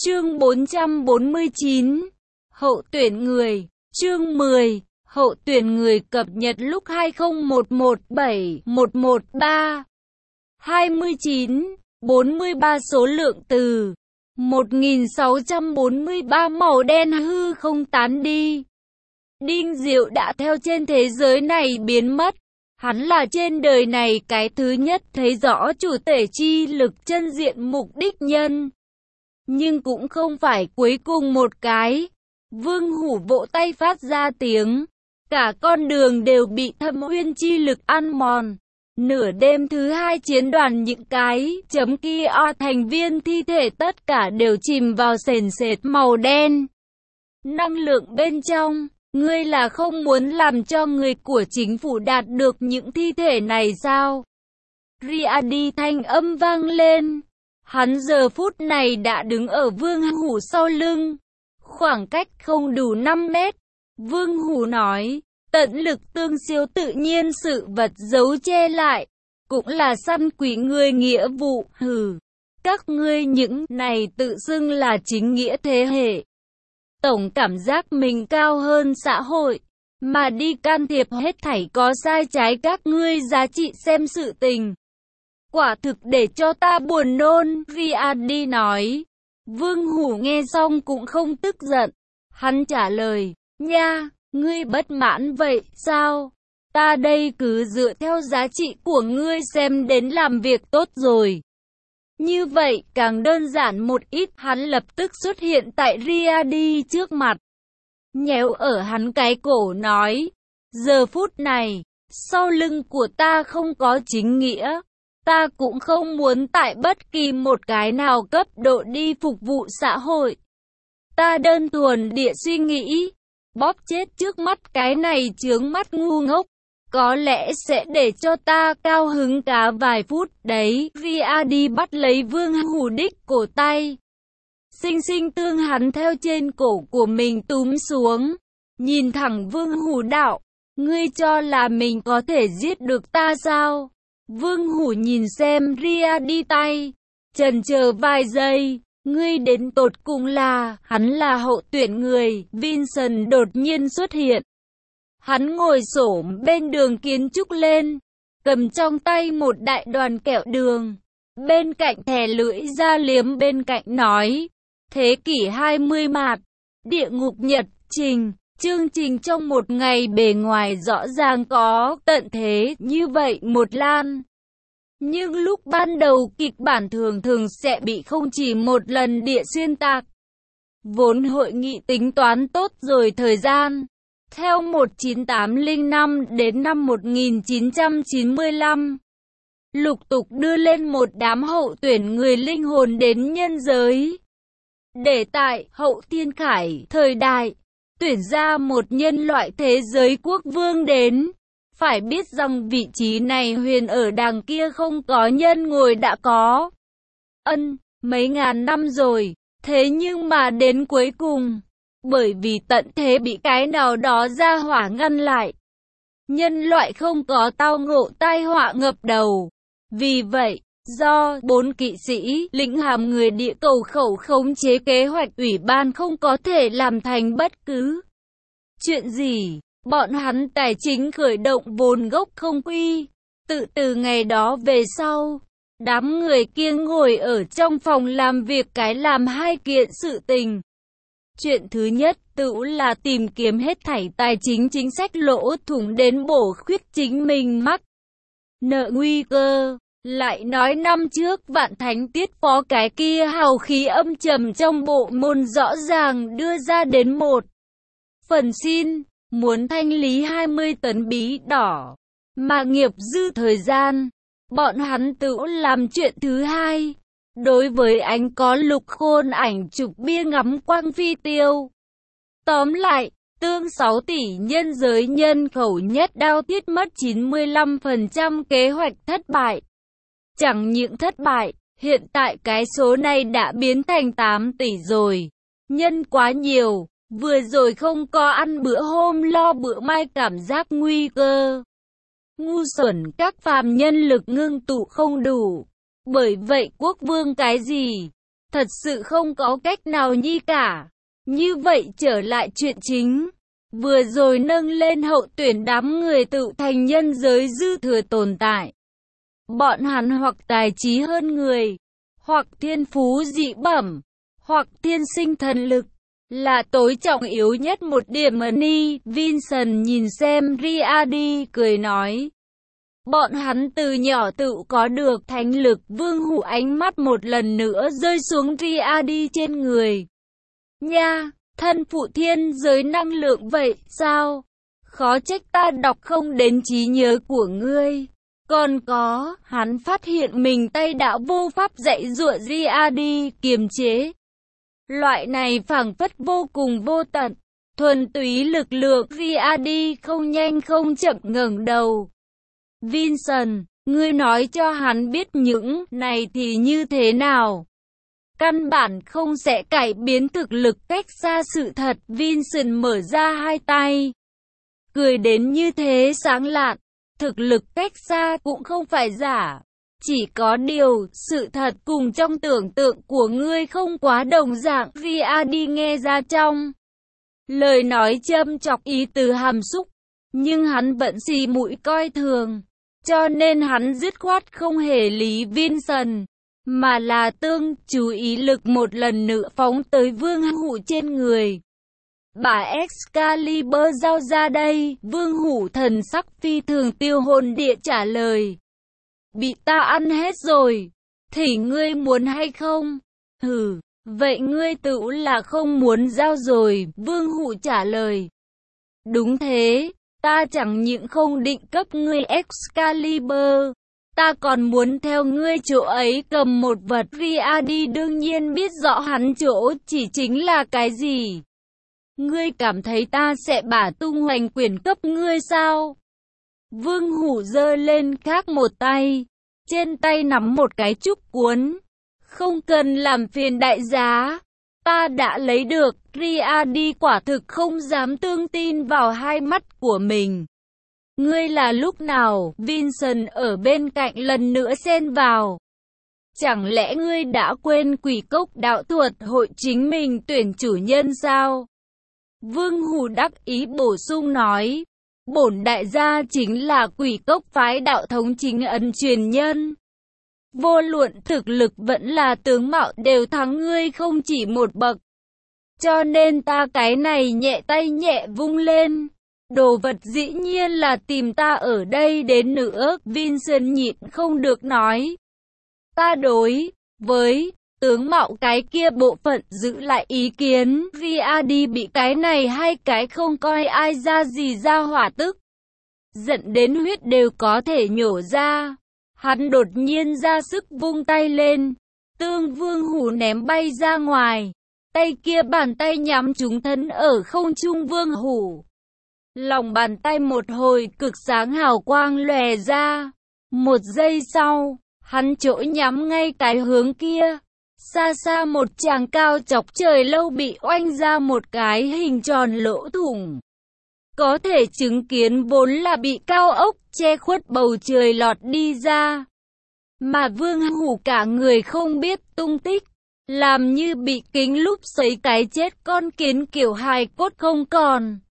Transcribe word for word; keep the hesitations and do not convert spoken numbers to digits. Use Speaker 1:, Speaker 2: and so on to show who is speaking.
Speaker 1: Chương bốn trăm bốn mươi chín. Hậu tuyển người. Chương mười. Hậu tuyển người cập nhật lúc hai không một một bảy một một ba. hai mươi chín, bốn mươi ba số lượng từ. một nghìn sáu trăm bốn mươi ba màu đen hư không tán đi. Đinh Diệu đã theo trên thế giới này biến mất. Hắn là trên đời này cái thứ nhất thấy rõ chủ thể chi lực chân diện mục đích nhân. Nhưng cũng không phải cuối cùng một cái. Vương Hủ vỗ tay phát ra tiếng. Cả con đường đều bị Thâm Uyên chi lực ăn mòn. Nửa đêm thứ hai chiến đoàn những cái chấm kia o thành viên thi thể tất cả đều chìm vào sền sệt màu đen. Năng lượng bên trong, ngươi là không muốn làm cho người của chính phủ đạt được những thi thể này sao? Riadi thanh âm vang lên. Hắn giờ phút này đã đứng ở Vương Hủ sau lưng. Khoảng cách không đủ năm mét. Vương Hủ nói, tận lực tương siêu tự nhiên sự vật giấu che lại. Cũng là săn quỷ người nghĩa vụ, hừ. Các ngươi những này tự xưng là chính nghĩa thế hệ. Tổng cảm giác mình cao hơn xã hội. Mà đi can thiệp hết thảy có sai trái các ngươi giá trị xem sự tình. Quả thực để cho ta buồn nôn, Riadi nói. Vương Hủ nghe xong cũng không tức giận. Hắn trả lời, nha, ngươi bất mãn vậy, sao? Ta đây cứ dựa theo giá trị của ngươi xem đến làm việc tốt rồi. Như vậy, càng đơn giản một ít, hắn lập tức xuất hiện tại Riadi trước mặt. Nhéo ở hắn cái cổ nói, giờ phút này, sau lưng của ta không có chính nghĩa. Ta cũng không muốn tại bất kỳ một cái nào cấp độ đi phục vụ xã hội. Ta đơn thuần địa suy nghĩ, bóp chết trước mắt cái này chướng mắt ngu ngốc, có lẽ sẽ để cho ta cao hứng cả vài phút đấy. Riadi bắt lấy Vương Hủ đích cổ tay, xinh xinh tương hắn theo trên cổ của mình túm xuống, nhìn thẳng Vương Hủ đạo, ngươi cho là mình có thể giết được ta sao? Vương Hủ nhìn xem Riadi tay, chần chờ vài giây, ngươi đến tột cùng là, hắn là hậu tuyển người, Vincent đột nhiên xuất hiện. Hắn ngồi xổm bên đường kiến trúc lên, cầm trong tay một đại đoàn kẹo đường, bên cạnh thè lưỡi ra liếm bên cạnh nói, thế kỷ hai mươi mạt, địa ngục nhật trình. Chương trình trong một ngày bề ngoài rõ ràng có tận thế như vậy một lan. Nhưng lúc ban đầu kịch bản thường thường sẽ bị không chỉ một lần địa xuyên tạc. Vốn hội nghị tính toán tốt rồi thời gian. Theo một nghìn chín trăm tám mươi lăm đến năm một nghìn chín trăm chín mươi lăm. Lục tục đưa lên một đám hậu tuyển người linh hồn đến nhân giới. Để tại hậu thiên khải thời đại. Tuyển ra một nhân loại thế giới quốc vương đến. Phải biết rằng vị trí này huyền ở đằng kia không có nhân ngồi đã có. Ân, mấy ngàn năm rồi, thế nhưng mà đến cuối cùng, bởi vì tận thế bị cái nào đó ra hỏa ngăn lại. Nhân loại không có tao ngộ tai họa ngập đầu. Vì vậy, do bốn kỵ sĩ lĩnh hàm người địa cầu khẩu khống chế kế hoạch ủy ban không có thể làm thành bất cứ chuyện gì, bọn hắn tài chính khởi động vốn gốc không quy. Tự từ ngày đó về sau, đám người kia ngồi ở trong phòng làm việc cái làm hai kiện sự tình. Chuyện thứ nhất tự là tìm kiếm hết thảy tài chính chính sách lỗ thủng đến bổ khuyết chính mình mắc nợ nguy cơ. Lại nói năm trước Vạn Thánh Tiết phó cái kia hào khí âm trầm trong bộ môn rõ ràng đưa ra đến một phần xin, muốn thanh lý hai mươi tấn bí đỏ, mà nghiệp dư thời gian, bọn hắn tự làm chuyện thứ hai. Đối với ánh có lục khôn ảnh chụp bia ngắm quang phi tiêu. Tóm lại, tương sáu tỷ nhân giới nhân khẩu nhất đao thiết mất chín mươi lăm phần trăm kế hoạch thất bại. Chẳng những thất bại, hiện tại cái số này đã biến thành tám tỷ rồi. Nhân quá nhiều, vừa rồi không có ăn bữa hôm lo bữa mai cảm giác nguy cơ. Ngu xuẩn các phàm nhân lực ngưng tụ không đủ. Bởi vậy quốc vương cái gì? Thật sự không có cách nào nhi cả. Như vậy trở lại chuyện chính. Vừa rồi nâng lên hậu tuyển đám người tự thành nhân giới dư thừa tồn tại. Bọn hắn hoặc tài trí hơn người, hoặc thiên phú dị bẩm, hoặc thiên sinh thần lực, là tối trọng yếu nhất một điểm. Ni Vincent nhìn xem Riadi cười nói. Bọn hắn từ nhỏ tự có được thánh lực. Vương Hủ ánh mắt một lần nữa rơi xuống Riadi trên người. Nha, thân phụ thiên giới năng lượng vậy sao? Khó trách ta đọc không đến trí nhớ của ngươi. Còn có, hắn phát hiện mình tay đã vô pháp dạy dụa Riadi kiềm chế. Loại này phảng phất vô cùng vô tận, thuần túy lực lượng. Riadi không nhanh không chậm ngẩng đầu. Vincent, ngươi nói cho hắn biết những này thì như thế nào? Căn bản không sẽ cải biến thực lực cách xa sự thật. Vincent mở ra hai tay, cười đến như thế sáng lạn. Thực lực cách xa cũng không phải giả. Chỉ có điều, sự thật cùng trong tưởng tượng của ngươi không quá đồng dạng. Riadi nghe ra trong lời nói châm chọc ý từ hàm xúc, nhưng hắn vẫn xì mũi coi thường. Cho nên hắn dứt khoát không hề lý Vincent, mà là tương chú ý lực một lần nữa phóng tới Vương Hủ trên người. Bà Excalibur giao ra đây. Vương Hủ thần sắc phi thường tiêu hồn địa trả lời. Bị ta ăn hết rồi. Thì ngươi muốn hay không? Hừ, vậy ngươi tự là không muốn giao rồi. Vương Hủ trả lời. Đúng thế, ta chẳng những không định cấp ngươi Excalibur, ta còn muốn theo ngươi chỗ ấy cầm một vật. Riadi đương nhiên biết rõ hắn chỗ chỉ chính là cái gì. Ngươi cảm thấy ta sẽ bả tung hoành quyền cấp ngươi sao? Vương Hủ giơ lên khác một tay, trên tay nắm một cái trúc cuốn. Không cần làm phiền đại giá, ta đã lấy được. Riadi quả thực không dám tương tin vào hai mắt của mình. Ngươi là lúc nào? Vincent ở bên cạnh lần nữa xen vào. Chẳng lẽ ngươi đã quên quỷ cốc đạo thuật hội chính mình tuyển chủ nhân sao? Vương Hủ đắc ý bổ sung nói. Bổn đại gia chính là quỷ cốc phái đạo thống chính ấn truyền nhân. Vô luận thực lực vẫn là tướng mạo đều thắng ngươi không chỉ một bậc. Cho nên ta cái này nhẹ tay nhẹ vung lên. Đồ vật dĩ nhiên là tìm ta ở đây đến nữa. Vincent nhịn không được nói. Ta đối với tướng mạo cái kia bộ phận giữ lại ý kiến. Riadi bị cái này hai cái không coi ai ra gì ra hỏa tức. Giận đến huyết đều có thể nhổ ra. Hắn đột nhiên ra sức vung tay lên. Tương Vương Hủ ném bay ra ngoài. Tay kia bàn tay nhắm trúng thân ở không trung Vương Hủ. Lòng bàn tay một hồi cực sáng hào quang lòe ra. Một giây sau, hắn chỗ nhắm ngay cái hướng kia. Xa xa một tràng cao chọc trời lâu bị oanh ra một cái hình tròn lỗ thủng. Có thể chứng kiến vốn là bị cao ốc che khuất bầu trời lọt đi ra. Mà Vương Hủ cả người không biết tung tích. Làm như bị kính lúp sấy cái chết con kiến kiểu hài cốt không còn.